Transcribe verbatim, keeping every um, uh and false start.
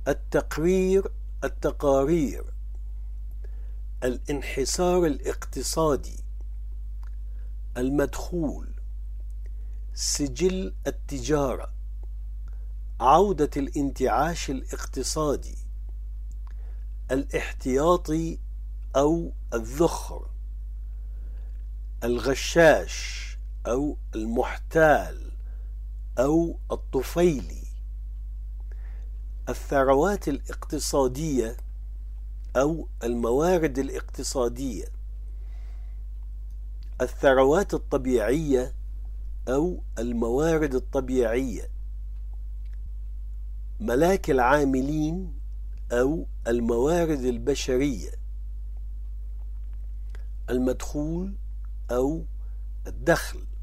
التقرير التقارير، الانحسار الاقتصادي، المدخول، سجل التجارة، عودة الانتعاش الاقتصادي، الاحتياطي أو الذخر، الغشاش أو المحتال أو الطفيلي، الثروات الاقتصادية أو الموارد الاقتصادية، الثروات الطبيعية أو الموارد الطبيعية، ملاك العاملين أو الموارد البشرية، المدخول أو الدخل.